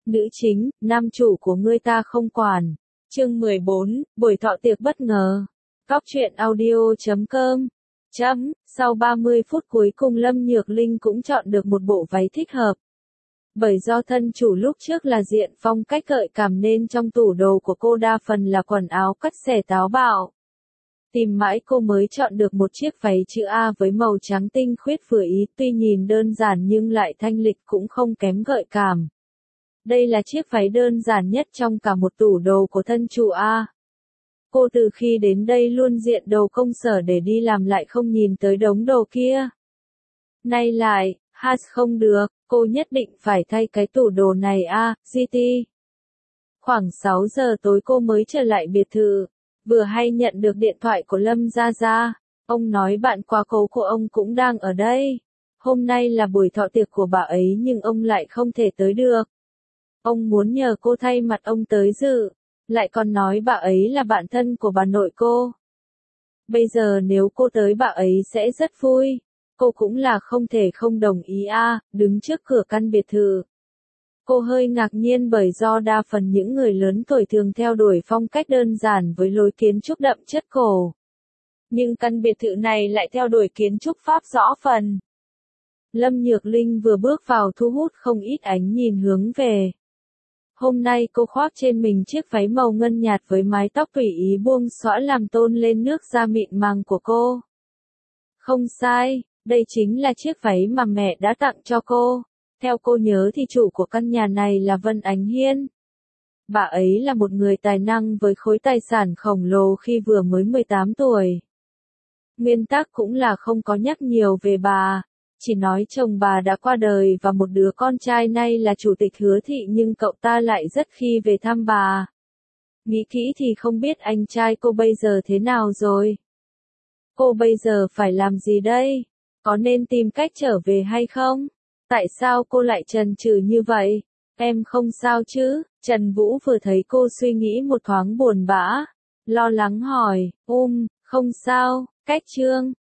Nữ chính, nam chủ của ngươi ta không quản. Chương 14, buổi thọ tiệc bất ngờ. Cóc truyện audio.com. Sau 30 phút cuối cùng Lâm Nhược Linh cũng chọn được một bộ váy thích hợp. Bởi do thân chủ lúc trước là diện phong cách gợi cảm nên trong tủ đồ của cô đa phần là quần áo cắt xẻ táo bạo. Tìm mãi cô mới chọn được một chiếc váy chữ A với màu trắng tinh khuyết vừa ý, tuy nhìn đơn giản nhưng lại thanh lịch cũng không kém gợi cảm. Đây là chiếc váy đơn giản nhất trong cả một tủ đồ của thân chủ A. Cô từ khi đến đây luôn diện đồ công sở để đi làm lại không nhìn tới đống đồ kia. Nay lại, không được, cô nhất định phải thay cái tủ đồ này GT. Khoảng 6 giờ tối cô mới trở lại biệt thự, vừa hay nhận được điện thoại của Lâm Gia Gia. Ông nói bạn quá cố của ông cũng đang ở đây. Hôm nay là buổi thọ tiệc của bà ấy nhưng ông lại không thể tới được. Ông muốn nhờ cô thay mặt ông tới dự, lại còn nói bà ấy là bạn thân của bà nội cô. Bây giờ nếu cô tới bà ấy sẽ rất vui. Cô cũng là không thể không đồng ý đứng trước cửa căn biệt thự. Cô hơi ngạc nhiên bởi do đa phần những người lớn tuổi thường theo đuổi phong cách đơn giản với lối kiến trúc đậm chất cổ. Nhưng căn biệt thự này lại theo đuổi kiến trúc Pháp rõ phần. Lâm Nhược Linh vừa bước vào thu hút không ít ánh nhìn hướng về. Hôm nay cô khoác trên mình chiếc váy màu ngân nhạt với mái tóc tùy ý buông xõa làm tôn lên nước da mịn màng của cô. Không sai, đây chính là chiếc váy mà mẹ đã tặng cho cô. Theo cô nhớ thì chủ của căn nhà này là Vân Ánh Hiên. Bà ấy là một người tài năng với khối tài sản khổng lồ khi vừa mới 18 tuổi. Nguyên tắc cũng là không có nhắc nhiều về bà, chỉ nói chồng bà đã qua đời và một đứa con trai nay là chủ tịch Hứa Thị nhưng cậu ta lại rất khi về thăm bà. Nghĩ kỹ thì không biết anh trai cô bây giờ thế nào rồi. Cô bây giờ phải làm gì đây? Có nên tìm cách trở về hay không? Tại sao cô lại chần chừ như vậy? Em không sao chứ? Trần Vũ vừa thấy cô suy nghĩ một thoáng buồn bã, lo lắng hỏi, không sao, cách chương.